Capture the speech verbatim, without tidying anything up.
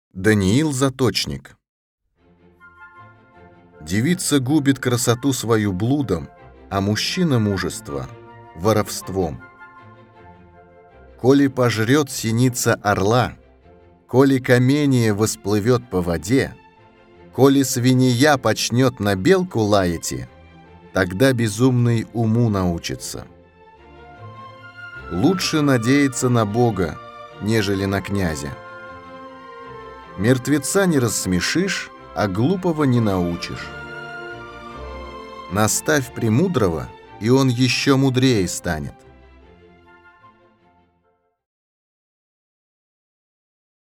Даниил Заточник. Девица губит красоту свою блудом, а мужчина мужество — воровством. Коли пожрет синица орла, коли камение восплывет по воде, коли свинья почнет на белку лаять, тогда безумный уму научится. Лучше надеяться на Бога, нежели на князя. Мертвеца не рассмешишь, а глупого не научишь. Наставь премудрого, и он еще мудрее станет.